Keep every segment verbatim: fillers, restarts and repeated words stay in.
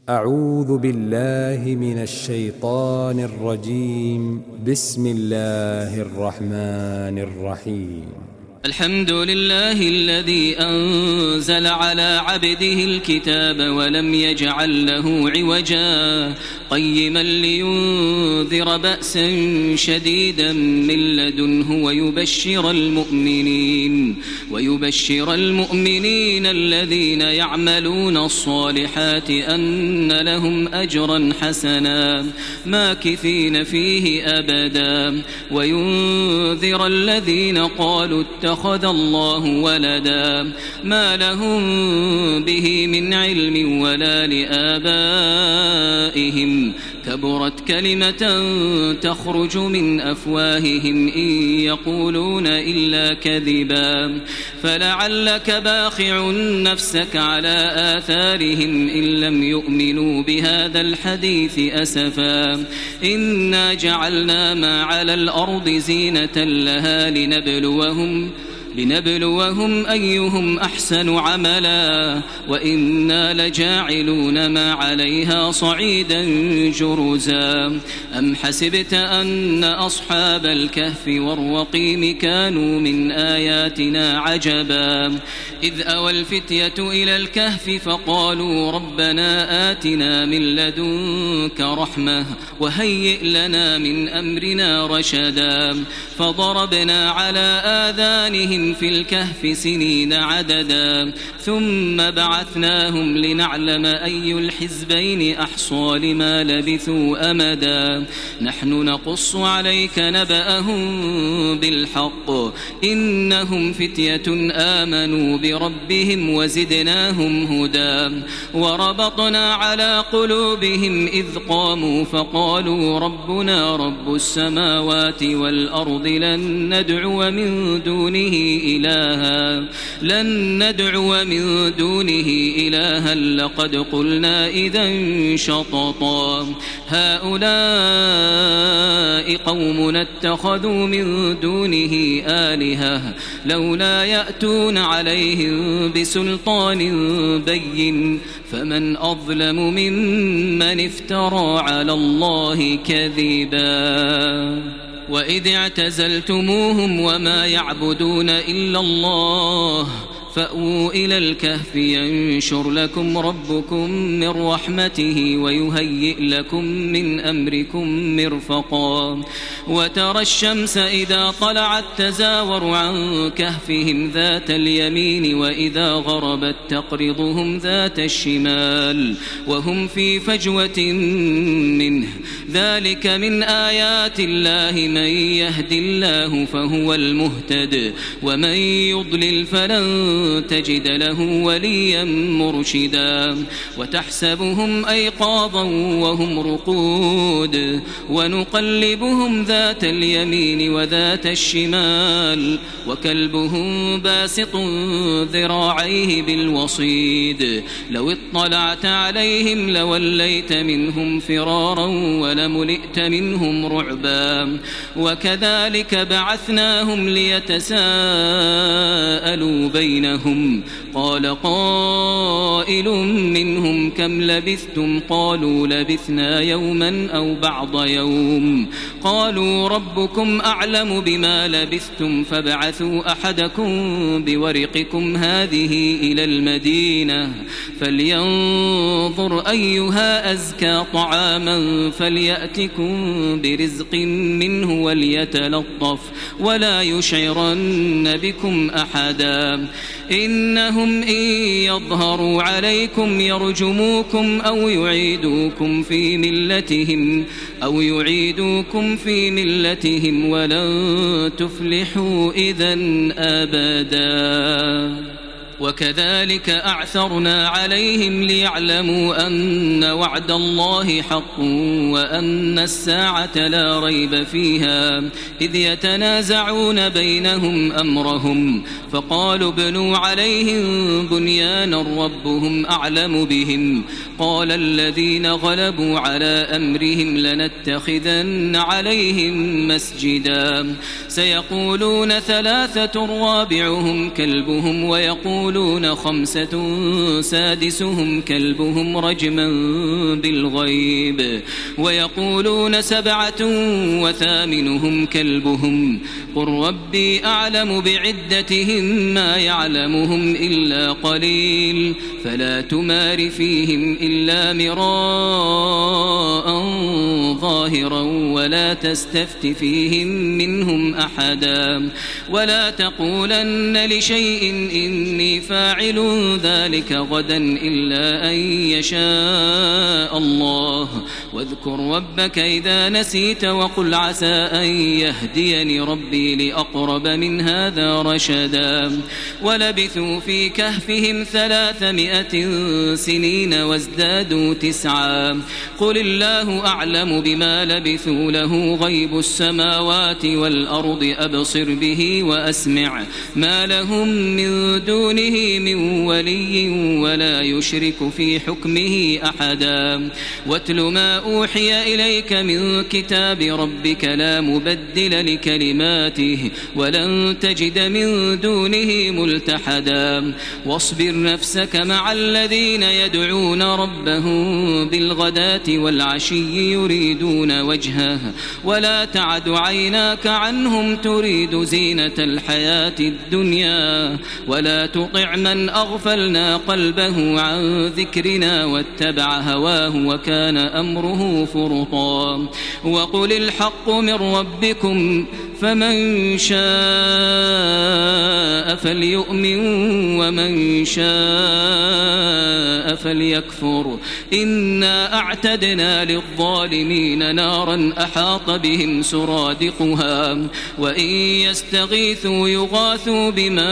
أعوذ بالله من الشيطان الرجيم. بسم الله الرحمن الرحيم. الحمد لله الذي أنزل على عبده الكتاب ولم يجعل له عوجا قيما لينذر بأسا شديدا من لدنه ويبشر المؤمنين ويبشر المؤمنين الذين يعملون الصالحات أن لهم أجرا حسنا ماكثين فيه أبدا وينذر الذين قالوا اتخذ الله ولدا ما لهم به من علم ولا لآبائهم كبرت كلمة تخرج من أفواههم إن يقولون إلا كذبا فلعلك باخع نفسك على آثارهم إن لم يؤمنوا بهذا الحديث أسفا إنا جعلنا ما على الأرض زينة لها لنبلوهم لنبلوهم أيهم أحسن عملا وإنا لجاعلون ما عليها صعيدا جرزا أم حسبت أن أصحاب الكهف والرقيم كانوا من آياتنا عجبا إذ أوى الفتية إلى الكهف فقالوا ربنا آتنا من لدنك رحمة وهيئ لنا من أمرنا رشدا فضربنا على آذانهم في الكهف سنين عددا ثم بعثناهم لنعلم أي الحزبين أحصى لما لبثوا أمدا نحن نقص عليك نبأهم بالحق إنهم فتية آمنوا بربهم وزدناهم هدى وربطنا على قلوبهم إذ قاموا فقالوا ربنا رب السماوات والأرض لن ندعو من دونه إلها لن ندعو من دونه إلها لقد قلنا إذا شططا هؤلاء قومنا اتخذوا من دونه آلهة لولا يأتون عليهم بسلطان بين فمن أظلم ممن افترى على الله كذبا وإذ اعتزلتموهم وما يعبدون إلا الله فأووا إلى الكهف ينشر لكم ربكم من رحمته ويهيئ لكم من أمركم مرفقا وترى الشمس إذا طلعت تزاور عن كهفهم ذات اليمين وإذا غربت تقرضهم ذات الشمال وهم في فجوة منه ذلك من آيات الله من يهد الله فهو المهتد ومن يضلل فلن تجد له وليا مرشدا وتحسبهم أيقاظا وهم رقود ونقلبهم ذات اليمين وذات الشمال وكلبهم باسط ذراعيه بالوصيد لو اطلعت عليهم لوليت منهم فرارا ولملئت منهم رعبا وكذلك بعثناهم ليتساءلوا بينهم قال قائل منهم كم لبثتم قالوا لبثنا يوما أو بعض يوم قالوا ربكم أعلم بما لبثتم فابعثوا أحدكم بورقكم هذه إلى المدينة فلينظر أيها أزكى طعاما فليأتكم برزق منه وليتلطف ولا يشعرن بكم أحدا إنهم إن يظهروا عليكم يرجموكم أو يعيدوكم في ملتهم أو يعيدوكم في ملتهم ولن تفلحوا إذن أبدا وكذلك أعثرنا عليهم ليعلموا أن وعد الله حق وأن الساعة لا ريب فيها إذ يتنازعون بينهم أمرهم فقالوا ابنوا عليهم بنيانا ربهم أعلم بهم قال الذين غلبوا على أمرهم لنتخذن عليهم مسجدا سيقولون ثلاثة رابعهم كلبهم ويقول ويقولون خمسة سادسهم كلبهم رجما بالغيب ويقولون سبعة وثامنهم كلبهم قل ربي أعلم بعدتهم ما يعلمهم إلا قليل فلا تمار فيهم إلا مراء ظاهرا ولا تستفت فيهم منهم أحدا ولا تقولن لشيء إني فاعل ذلك غدا إلا أن يشاء الله واذكر ربك إذا نسيت وقل عسى أن يهديني ربي لأقرب من هذا رشدا ولبثوا في كهفهم ثلاثمائة سنين وازدادوا تسعا قل الله أعلم بما لبثوا له غيب السماوات والأرض أبصر به وأسمع ما لهم من دونه من ولي ولا يشرك في حكمه أحدا واتل ما أوحي إليك من كتاب ربك لا مبدل لكلماته ولن تجد من دونه ملتحدا واصبر نفسك مع الذين يدعون ربهم بالغداة والعشي يريدون وجهه ولا تعد عيناك عنهم تريد زينة الحياة الدنيا ولا تطع من أغفلنا قلبه عن ذكرنا واتبع هواه وكان أمره فرطا وقل الحق من ربكم فمن شاء فليؤمن ومن شاء فليكفر إنا أعتدنا للظالمين نارا أحاط بهم سرادقها وإن يستغيثوا يغاثوا بماء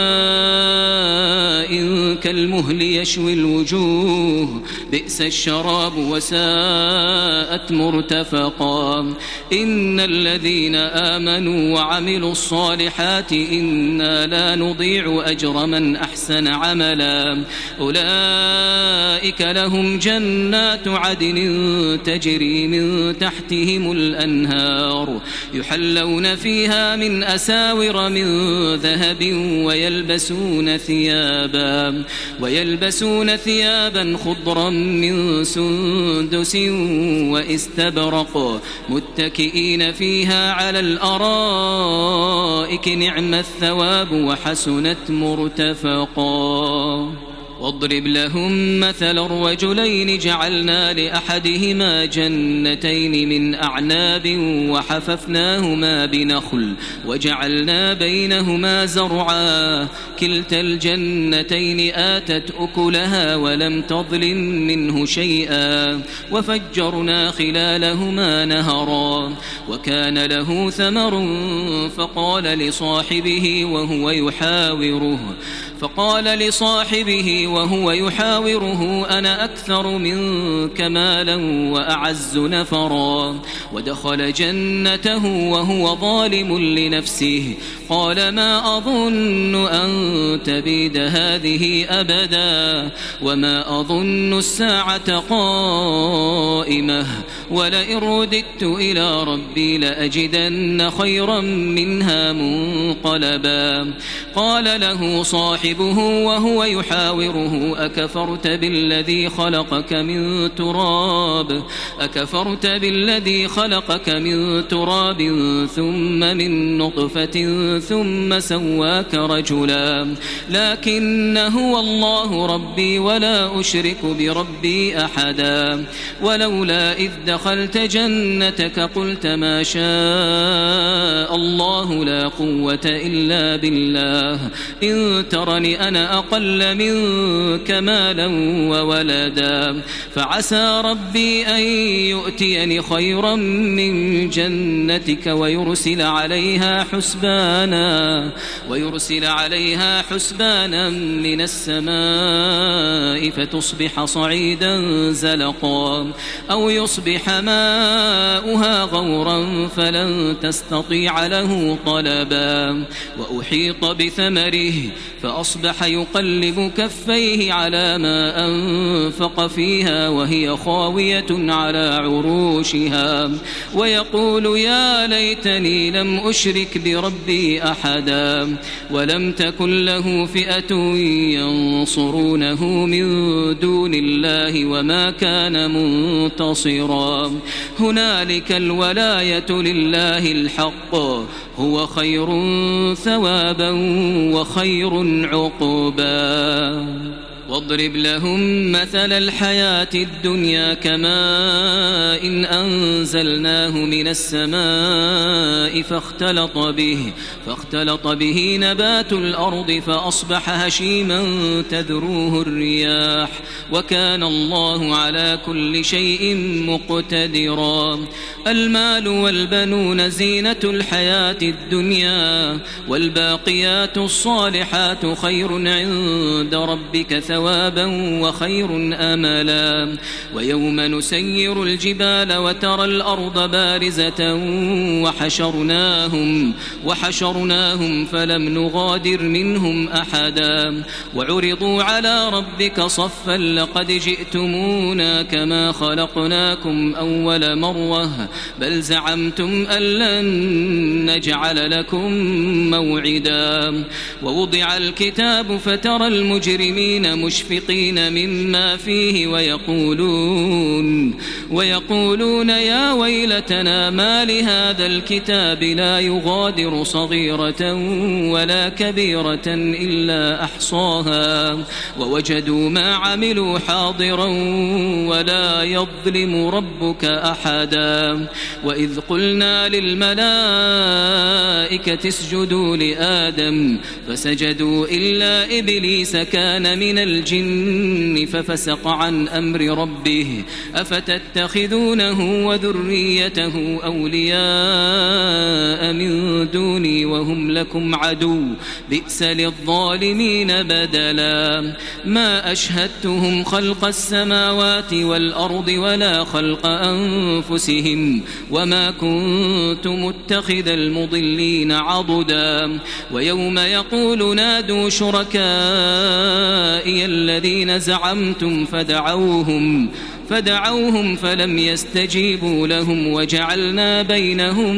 كالمهل يشوي الوجوه بئس الشراب وساءت مرتفقا إن الذين آمنوا وعملوا الصالحات إنا لا نضيع أجر من أحسن عملا أولئك لهم جنات عدن تجري من تحتهم الأنهار يحلون فيها من أساور من ذهب ويلبسون ثيابا ويلبسون ثيابا خضرا من سندس واستبرق متكئين فيها على الأرائك نعم الثواب وحسنت مرتفقا واضرب لهم مثل الرجلين جعلنا لأحدهما جنتين من أعناب وحففناهما بنخل وجعلنا بينهما زرعا كلتا الجنتين آتت أكلها ولم تظلم منه شيئا وفجرنا خلالهما نهرا وكان له ثمر فقال لصاحبه وهو يحاوره فقال لصاحبه وهو يحاوره أنا أكثر منك مالا وأعز نفرا ودخل جنته وهو ظالم لنفسه قال ما أظن أن تبيد هذه أبدا وما أظن الساعة قائمة ولئن رددت إلى ربي لأجدن خيرا منها منقلبا قال له صاحبه وهو يحاوره أكفرت بالذي خلقك من تراب أكفرت بالذي خلقك من تراب ثم من نطفة ثم سواك رجلا لكن هو الله ربي ولا أشرك بربي أحدا ولولا إذ دخلت جنتك قلت ما شاء الله لا قوة إلا بالله إن ترني أنا أقل منك مالا وولدا فعسى ربي أن يؤتيني خيرا من جنتك ويرسل عليها حسبانا ويرسل عليها حسبانا من السماء فتصبح صعيدا زلقا أو يصبح ماؤها غورا فلن تستطيع له طلبا وأحيط بثمره فأصبح فأصبح يقلب كفيه على ما أنفق فيها وهي خاوية على عروشها ويقول يا ليتني لم أشرك بربي أحدا ولم تكن له فئة ينصرونه من دون الله وما كان منتصرا هنالك الولاية لله الحق هو خير ثوابا وخير عقبا واضرب لهم مثل الحياة الدنيا كماء إن أنزلناه من السماء فاختلط به فاختلط به نبات الأرض فأصبح هشيما تذروه الرياح وكان الله على كل شيء مقتدرا المال والبنون زينة الحياة الدنيا والباقيات الصالحات خير عند ربك ثوابا وخير أملا ويوم نسير الجبال وترى الأرض بارزة وحشرناهم وحشرناهم فلم نغادر منهم أحدا وعرضوا على ربك صفا لقد جئتمونا كما خلقناكم أول مرة بل زعمتم أن لن نجعل لكم موعدا ووضع الكتاب فترى المجرمين مشفقين مما فيه ويقولون ويقولون يا ويلتنا ما لهذا الكتاب لا يغادر صغيرة ولا كبيرة إلا أحصاها ووجدوا ما عملوا حاضرا ولا يظلم ربك أحدا وإذ قلنا للملائكة اسجدوا لآدم فسجدوا إلا إبليس كان من الجن ففسق عن أمر ربه أفتتخذونه وذريته أولياء من دوني وهم لكم عدو بئس للظالمين بدلا ما أشهدتهم خلق السماوات والأرض ولا خلق أنفسهم وما كنت متخذ المضلين عضدا ويوم يقول نادوا شركائي الذين زعمتم فدعوهم فدعوهم فلم يستجيبوا لهم وجعلنا بينهم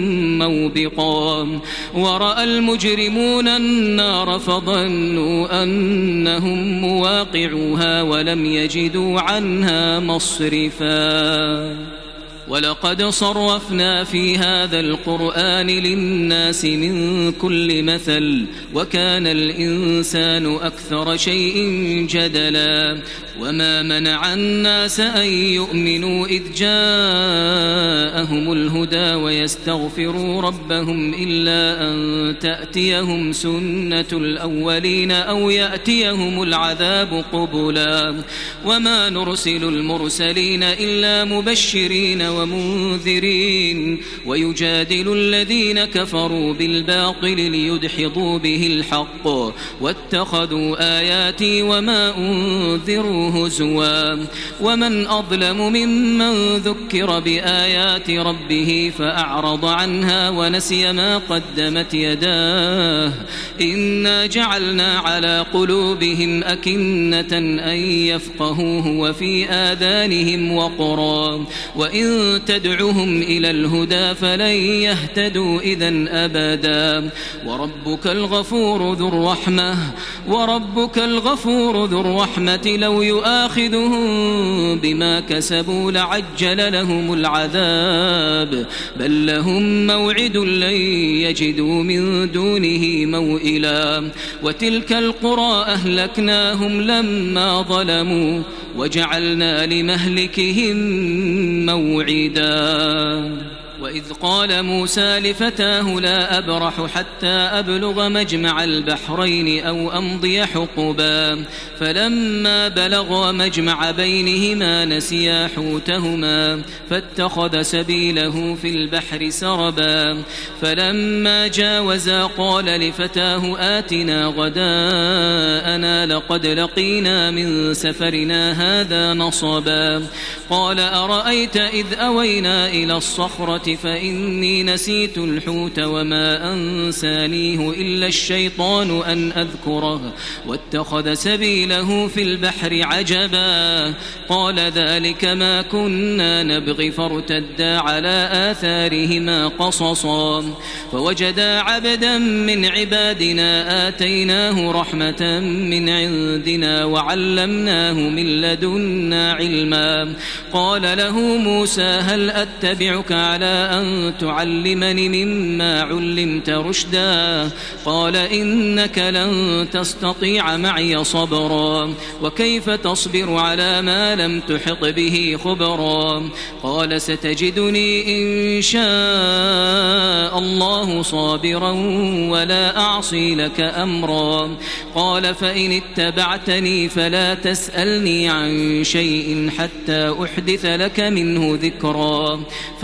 موبقا ورأى المجرمون النار فظنوا أنهم مواقعوها ولم يجدوا عنها مصرفا ولقد صرفنا في هذا القرآن للناس من كل مثل وكان الإنسان أكثر شيء جدلا وما منع الناس أن يؤمنوا إذ جاءهم الهدى ويستغفروا ربهم إلا أن تأتيهم سنة الأولين أو يأتيهم العذاب قبلا وما نرسل المرسلين إلا مبشرين ومنذرين ويجادل الذين كفروا بالباطل ليدحضوا به الحق واتخذوا آياتي وما أنذروا هزوا ومن أظلم ممن ذكر بآيات ربه فأعرض عنها ونسي ما قدمت يداه إنا جعلنا على قلوبهم أكنة أن يفقهوه وفي آذانهم وقرا وإن تدعهم إلى الهدى فلن يهتدوا إذن أبدا وربك الغفور ذو الرحمة وربك الغفور ذو الرحمة لو يؤاخذهم بما كسبوا لعجل لهم العذاب بل لهم موعد لن يجدوا من دونه موئلا وتلك القرى أهلكناهم لما ظلموا وجعلنا لمهلكهم موعدا وإذ قال موسى لفتاه لا أبرح حتى أبلغ مجمع البحرين أو أمضي حقبا فلما بلغا مجمع بينهما نسيا حوتهما فاتخذ سبيله في البحر سربا فلما جاوزا قال لفتاه آتنا غداءنا لقد لقينا من سفرنا هذا نصبا قال أرأيت إذ أوينا إلى الصخرة الربية فإني نسيت الحوت وما أنسانيه إلا الشيطان أن أذكره واتخذ سبيله في البحر عجبا قال ذلك ما كنا نبغي فارتدا على آثارهما قصصا فوجدا عبدا من عبادنا آتيناه رحمة من عندنا وعلمناه من لدنا علما قال له موسى هل أتبعك على أن تعلمني مما علمت رشدا قال إنك لن تستطيع معي صبرا وكيف تصبر على ما لم تحط به خبرا قال ستجدني إن شاء الله صابرا ولا أعصي لك أمرا قال فإن اتبعتني فلا تسألني عن شيء حتى أحدث لك منه ذكرا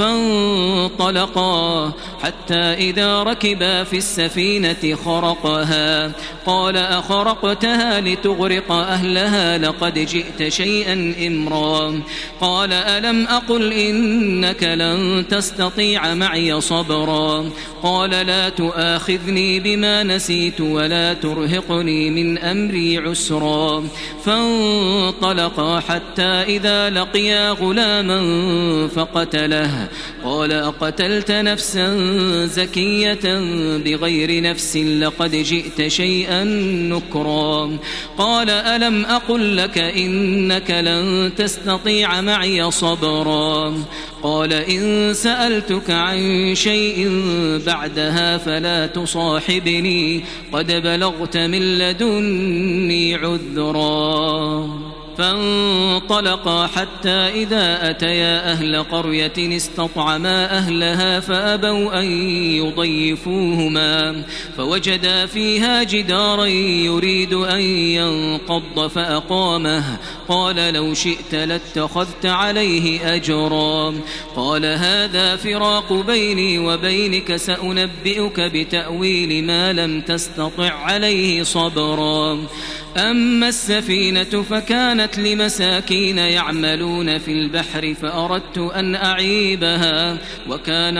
فانطلقا حتى إذا ركبا في السفينة خرقها قال أخرقتها لتغرق أهلها لقد جئت شيئا إمرا قال ألم أقل إنك لن تستطيع معي صبرا قال لا تؤاخذني بما نسيت ولا ترهقني من أمري عسرا فانطلقا حتى إذا لقيا غلاما فقتله قال أقتلت نفسا زكية بغير نفس لقد جئت شيئا نكرا قال ألم أقل لك إنك لن تستطيع معي صبرا قال إن سألتك عن شيء بعدها فلا تصاحبني قد بلغت من لدني عذرا فانطلقا حتى إذا أتيا أهل قرية استطعما أهلها فأبوا أن يضيفوهما فوجدا فيها جدارا يريد أن ينقض فأقامه قال لو شئت لاتخذت عليه أجرا قال هذا فراق بيني وبينك سأنبئك بتأويل ما لم تستطع عليه صبرا أما السفينة فكانت لمساكين يعملون في البحر فأردت أن أعيبها وكان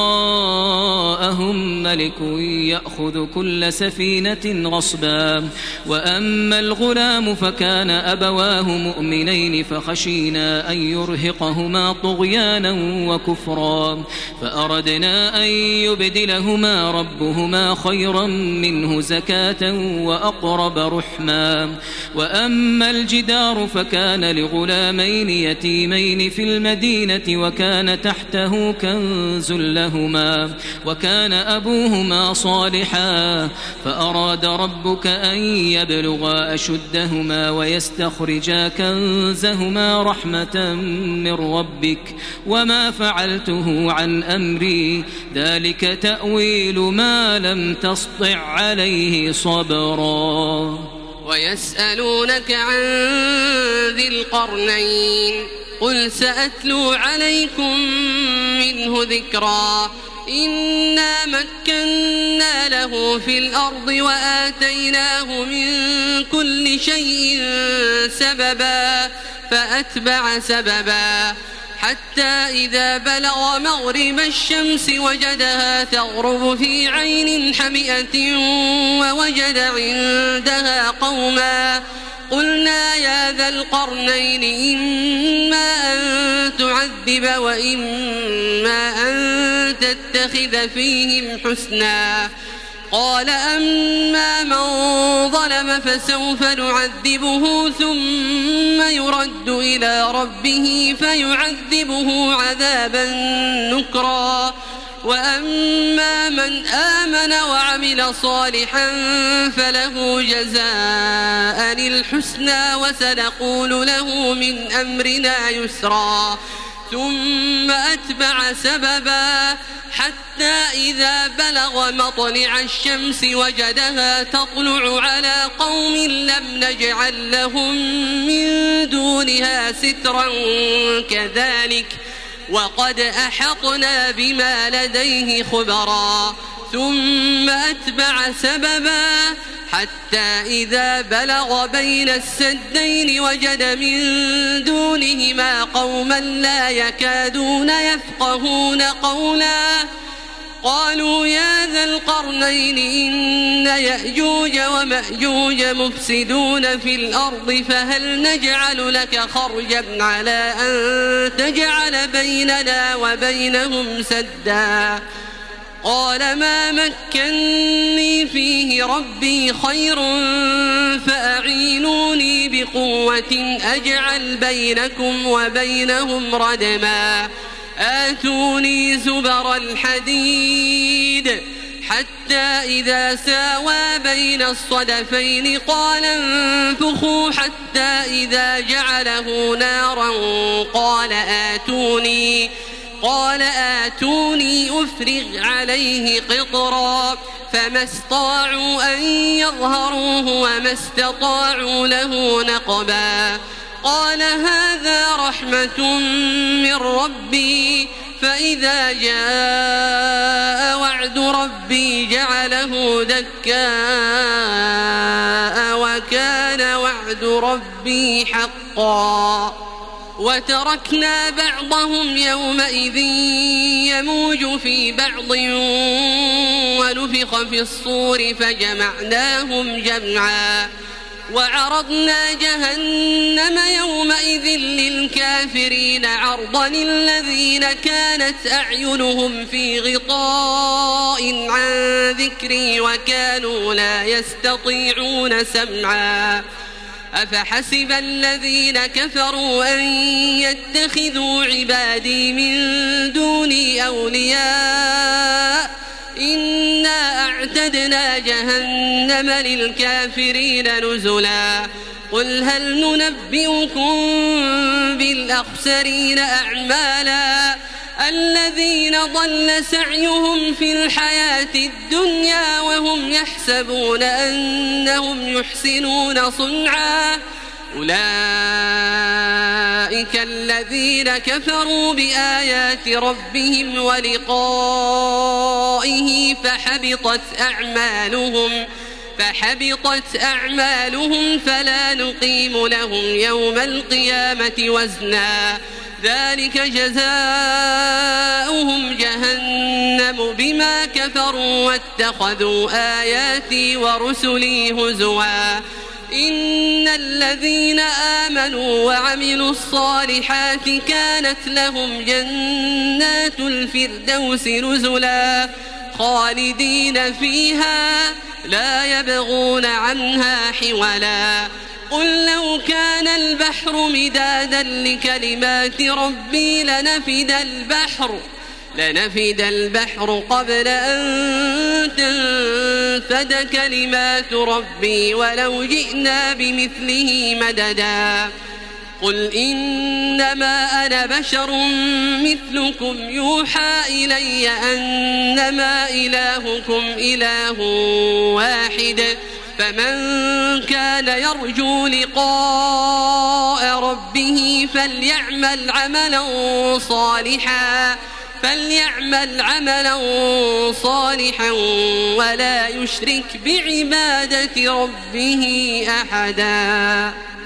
وراءهم ملك يأخذ كل سفينة غصبا وأما الغلام فكان أبواه مؤمنين فخشينا أن يرهقهما طغيانا وكفرا فأردنا أن يبدلهما ربهما خيرا منه زكاة وأقرب رحما وأما الجدار فكان لغلامين يتيمين في المدينة وكان تحته كنز لهما وكان أبوهما صالحا فأراد ربك أن يبلغا أشدهما ويستخرجا كنزهما رحمة من ربك وما فعلته عن أمري ذلك تأويل ما لم تسطع عليه صبرا ويسألونك عن ذي القرنين قل سأتلو عليكم منه ذكرا إنا مكنا له في الأرض وآتيناه من كل شيء سببا فأتبع سببا حتى إذا بلغ مغرب الشمس وجدها تغرب في عين حمئة ووجد عندها قوما قلنا يا ذا القرنين إما أن تعذب وإما أن تتخذ فيهم حسنا قال أما من ظلم فسوف نعذبه ثم يرد إلى ربه فيعذبه عذابا نكرا وأما من آمن وعمل صالحا فله جزاء الحسنى وسنقول له من أمرنا يسرا ثم أتبع سببا حتى إذا بلغ مطلع الشمس وجدها تطلع على قوم لم نجعل لهم من دونها سترا كذلك وقد أحطنا بما لديه خبرا ثم أتبع سببا حتى إذا بلغ بين السدين وجد من دونهما قوما لا يكادون يفقهون قولا قالوا يا ذا القرنين إن يأجوج ومأجوج مفسدون في الأرض فهل نجعل لك خرجا على أن تجعل بيننا وبينهم سدا قال ما مكني فيه ربي خير فأعينوني بقوة أجعل بينكم وبينهم ردما آتوني زبر الحديد حتى إذا ساوى بين الصدفين قال انفخوا حتى إذا جعله نارا قال آتوني قال آتوني أفرغ عليه قطرا فما استطاعوا أن يظهروه وما استطاعوا له نقبا قال هذا رحمة من ربي فإذا جاء وعد ربي جعله دكاء وكان وعد ربي حقا وتركنا بعضهم يومئذ يموج في بعض ونفخ في الصور فجمعناهم جمعا وعرضنا جهنم يومئذ للكافرين عرضا الذين كانت أعينهم في غطاء عن ذكري وكانوا لا يستطيعون سمعا أفحسب الذين كفروا أن يتخذوا عبادي من دوني أولياء إنا أعتدنا جهنم للكافرين نزلا قل هل ننبئكم بالأخسرين أعمالا الذين ضل سعيهم في الحياة الدنيا وهم يحسبون أنهم يحسنون صنعا أولئك الذين كفروا بآيات ربهم ولقائه فحبطت أعمالهم فحبطت أعمالهم فلا نقيم لهم يوم القيامة وزنا ذلك جزاؤهم جهنم بما كفروا واتخذوا آياتي ورسلي هزوا إن الذين آمنوا وعملوا الصالحات كانت لهم جنات الفردوس نزلا خالدين فيها لا يبغون عنها حولا قل لو كان البحر مدادا لكلمات ربي لنفد البحر لنفد البحر قبل أن تنفد كلمات ربي ولو جئنا بمثله مددا قل إنما أنا بشر مثلكم يوحى إلي أنما إلهكم إله واحد فمن كان يرجو لقاء ربه فليعمل عملا صالحا فليعمل عملا صالحا ولا يشرك بعبادة ربه أحدا.